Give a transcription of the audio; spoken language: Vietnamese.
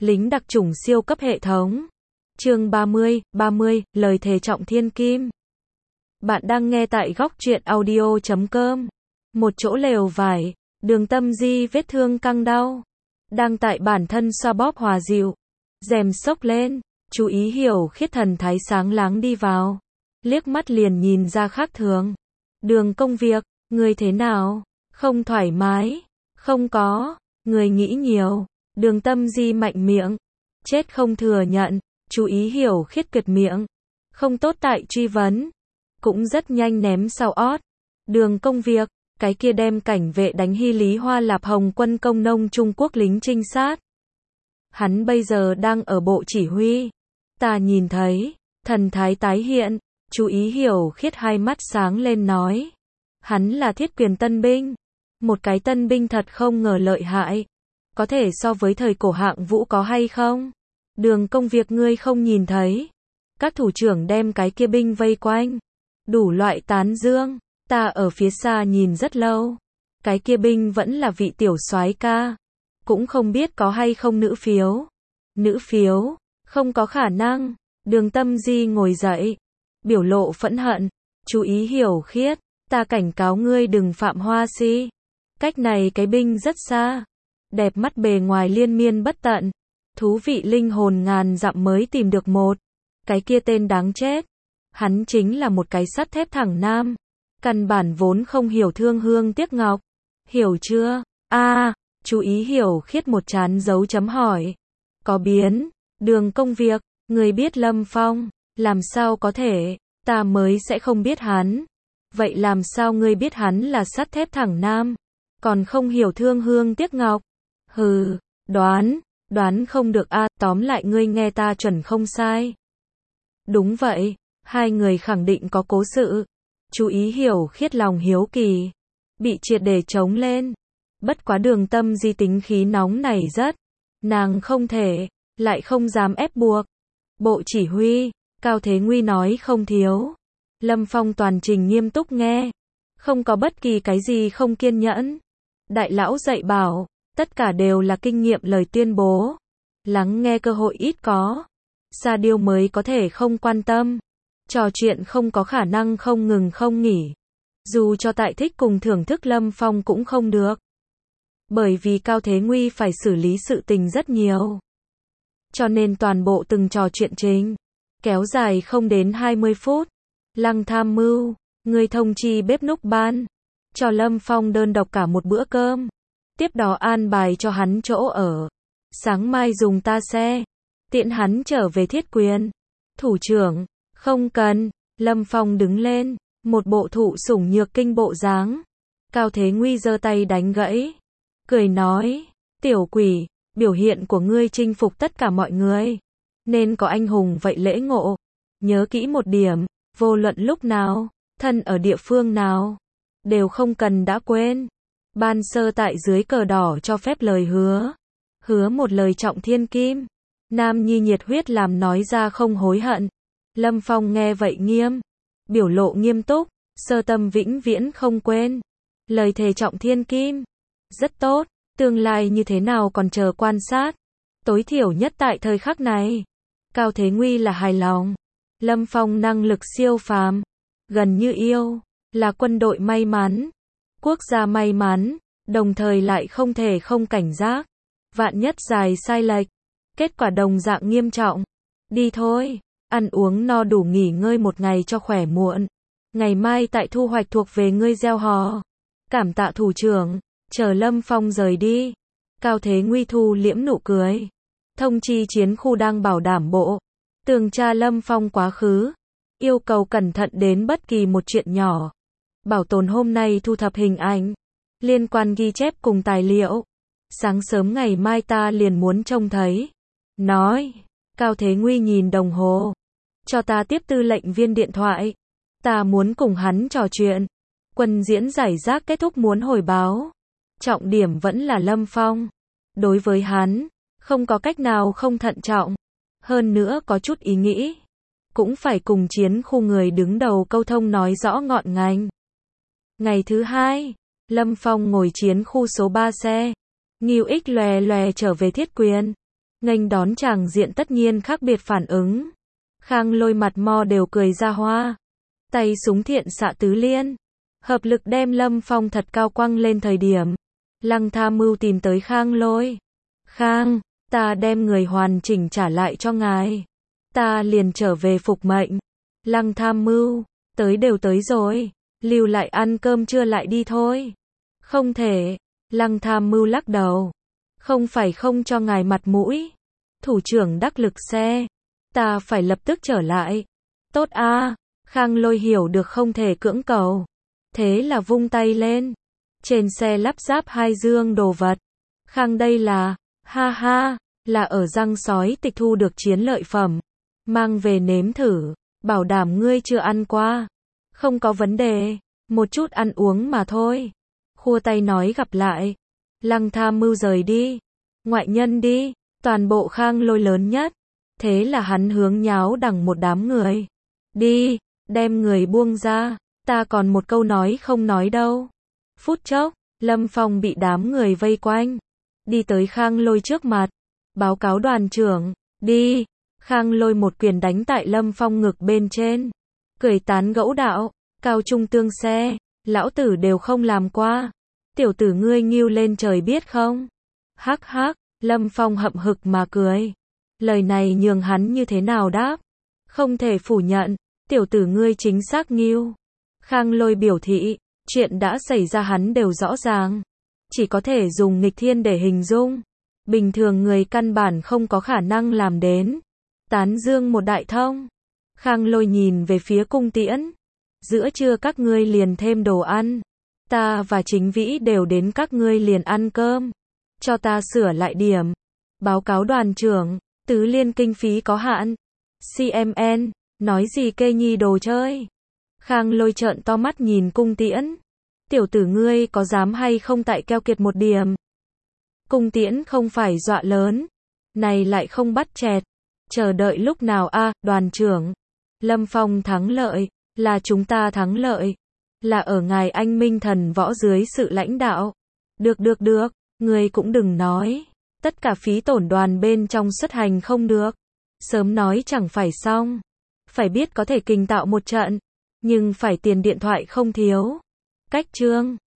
lính đặc chủng siêu cấp hệ thống. Chương 30, lời thề trọng thiên kim. Bạn đang nghe tại góc truyện audio.com. Một chỗ lều vải, Đường Tâm Di vết thương căng đau, đang tại bản thân xoa bóp hòa dịu. Rèm xốc lên, chú ý Hiểu Khiết thần thái sáng láng đi vào, liếc mắt liền nhìn ra khác thường. Đường công việc, người thế nào? Không thoải mái? Không có, người nghĩ nhiều. Đường Tâm Di mạnh miệng, chết không thừa nhận. Chú ý Hiểu Khiết kịch miệng, không tốt tại truy vấn, cũng rất nhanh ném sau ót. Đường công việc, cái kia đem cảnh vệ đánh Hy Lý Hoa Lạp Hồng quân công nông Trung Quốc lính trinh sát. Hắn bây giờ đang ở bộ chỉ huy. Ta nhìn thấy, thần thái tái hiện. Chú ý Hiểu Khiết hai mắt sáng lên nói. Hắn là Thiết Quyền tân binh. Một cái tân binh thật không ngờ lợi hại. Có thể so với thời cổ Hạng Vũ có hay không? Đường công việc ngươi không nhìn thấy. Các thủ trưởng đem cái kia binh vây quanh. Đủ loại tán dương. Ta ở phía xa nhìn rất lâu. Cái kia binh vẫn là vị tiểu soái ca. Cũng không biết có hay không nữ phiếu. Nữ phiếu? Không có khả năng. Đường Tâm Di ngồi dậy. Biểu lộ phẫn hận. Chú ý Hiểu Khiết. Ta cảnh cáo ngươi đừng phạm hoa si. Cách này cái binh rất xa. Đẹp mắt bề ngoài liên miên bất tận. Thú vị linh hồn ngàn dặm mới tìm được một. Cái kia tên đáng chết. Hắn chính là một cái sắt thép thẳng nam. Căn bản vốn không hiểu thương hương tiếc ngọc. Hiểu chưa? Chú ý Hiểu Khiết một trán dấu chấm hỏi. Có biến. Đường công việc, người biết Lâm Phong. Làm sao có thể, ta mới sẽ không biết hắn. Vậy làm sao ngươi biết hắn là sắt thép thẳng nam? Còn không hiểu thương hương tiếc ngọc. Hừ, đoán không được tóm lại ngươi nghe ta chuẩn không sai. Đúng vậy, hai người khẳng định có cố sự. Chú ý Hiểu Khiết lòng hiếu kỳ, bị triệt để trống lên. Bất quá Đường Tâm Di tính khí nóng này rất. Nàng không thể, lại không dám ép buộc. Bộ chỉ huy, Cao Thế Nguy nói không thiếu. Lâm Phong toàn trình nghiêm túc nghe. Không có bất kỳ cái gì không kiên nhẫn. Đại lão dạy bảo. Tất cả đều là kinh nghiệm lời tuyên bố. Lắng nghe cơ hội ít có. Sa điêu mới có thể không quan tâm. Trò chuyện không có khả năng không ngừng không nghỉ. Dù cho tại thích cùng thưởng thức Lâm Phong cũng không được. Bởi vì Cao Thế Nguy phải xử lý sự tình rất nhiều. Cho nên toàn bộ từng trò chuyện chính kéo dài không đến 20 phút. Lăng tham mưu, người thông chi bếp núc ban. Cho Lâm Phong đơn độc cả một bữa cơm. Tiếp đó an bài cho hắn chỗ ở. Sáng mai dùng ta xe. Tiện hắn trở về Thiết Quyền. Thủ trưởng, không cần. Lâm Phong đứng lên. Một bộ thụ sủng nhược kinh bộ dáng. Cao Thế Nguy giơ tay đánh gãy. Cười nói. Tiểu quỷ, biểu hiện của ngươi chinh phục tất cả mọi người. Nên có anh hùng vậy lễ ngộ. Nhớ kỹ một điểm. Vô luận lúc nào, thân ở địa phương nào. Đều không cần đã quên. Ban sơ tại dưới cờ đỏ cho phép lời hứa. Hứa một lời trọng thiên kim. Nam nhi nhiệt huyết làm nói ra không hối hận. Lâm Phong nghe vậy nghiêm. Biểu lộ nghiêm túc. Sơ tâm vĩnh viễn không quên. Lời thề trọng thiên kim. Rất tốt. Tương lai như thế nào còn chờ quan sát. Tối thiểu nhất tại thời khắc này. Cao Thế Nguy là hài lòng. Lâm Phong năng lực siêu phàm. Gần như yêu. Là quân đội may mắn. Quốc gia may mắn, đồng thời lại không thể không cảnh giác. Vạn nhất dài sai lệch, kết quả đồng dạng nghiêm trọng. Đi thôi, ăn uống no đủ nghỉ ngơi một ngày cho khỏe muộn. Ngày mai tại thu hoạch thuộc về ngươi gieo hò. Cảm tạ thủ trưởng, chờ Lâm Phong rời đi. Cao Thế Nguy thu liễm nụ cười. Thông chi chiến khu đang bảo đảm bộ. Tường tra Lâm Phong quá khứ. Yêu cầu cẩn thận đến bất kỳ một chuyện nhỏ. Bảo tồn hôm nay thu thập hình ảnh. Liên quan ghi chép cùng tài liệu. Sáng sớm ngày mai ta liền muốn trông thấy. Nói. Cao Thế Nguy nhìn đồng hồ. Cho ta tiếp tư lệnh viên điện thoại. Ta muốn cùng hắn trò chuyện. Quân diễn giải rác kết thúc muốn hồi báo. Trọng điểm vẫn là Lâm Phong. Đối với hắn, không có cách nào không thận trọng. Hơn nữa có chút ý nghĩ. Cũng phải cùng chiến khu người đứng đầu câu thông nói rõ ngọn ngành. Ngày thứ hai, Lâm Phong ngồi chiến khu số 3 xe. Ngưu Ích lòe lòe trở về Thiết Quyền. nghênh đón chàng diện tất nhiên khác biệt phản ứng. Khang Lôi mặt mo đều cười ra hoa. Tay súng thiện xạ tứ liên. Hợp lực đem Lâm Phong thật cao quăng lên thời điểm. Lăng Tham Mưu tìm tới Khang Lôi. Khang, ta đem người hoàn chỉnh trả lại cho ngài. Ta liền trở về phục mệnh. Lăng Tham Mưu, tới đều tới rồi. Lưu lại ăn cơm trưa lại đi thôi. Không thể. Lăng Tham Mưu lắc đầu. Không phải không cho ngài mặt mũi. Thủ trưởng đắc lực xe. Ta phải lập tức trở lại. Tốt a. Khang Lôi hiểu được không thể cưỡng cầu. Thế là vung tay lên. Trên xe lắp ráp 2 dương đồ vật. Khang đây là, ha ha, là ở răng sói tịch thu được chiến lợi phẩm. Mang về nếm thử, bảo đảm ngươi chưa ăn qua. Không có vấn đề, một chút ăn uống mà thôi. Khua tay nói gặp lại. Lăng Tham Mưu rời đi. Ngoại nhân đi, toàn bộ Khang Lôi lớn nhất. Thế là hắn hướng nháo đằng một đám người. Đi, đem người buông ra, ta còn một câu nói không nói đâu. Phút chốc, Lâm Phong bị đám người vây quanh. Đi tới Khang Lôi trước mặt. Báo cáo đoàn trưởng, đi. Khang Lôi một quyền đánh tại Lâm Phong ngực bên trên. Cười tán gẫu đạo, cao trung tương xe, lão tử đều không làm qua. Tiểu tử ngươi nghiêu lên trời biết không? Hắc hắc, Lâm Phong hậm hực mà cười. Lời này nhường hắn như thế nào đáp? Không thể phủ nhận, tiểu tử ngươi chính xác nghiêu. Khang Lôi biểu thị, chuyện đã xảy ra hắn đều rõ ràng. Chỉ có thể dùng nghịch thiên để hình dung. Bình thường người căn bản không có khả năng làm đến. Tán dương một đại thông. Khang Lôi nhìn về phía Cung Tiễn. Giữa trưa các ngươi liền thêm đồ ăn. Ta và Chính Vĩ đều đến các ngươi liền ăn cơm. Cho ta sửa lại điểm. Báo cáo đoàn trưởng, tứ liên kinh phí có hạn. CMN, nói gì kê nhi đồ chơi. Khang Lôi trợn to mắt nhìn Cung Tiễn. Tiểu tử ngươi có dám hay không tại keo kiệt một điểm. Cung Tiễn không phải dọa lớn. Này lại không bắt chẹt. Chờ đợi lúc nào a, đoàn trưởng. Lâm Phong thắng lợi. Là chúng ta thắng lợi. Là ở ngài anh minh thần võ dưới sự lãnh đạo. Được. Ngươi cũng đừng nói. Tất cả phí tổn đoàn bên trong xuất hành không được. Sớm nói chẳng phải xong. Phải biết có thể kình tạo một trận. Nhưng phải tiền điện thoại không thiếu. Cách chương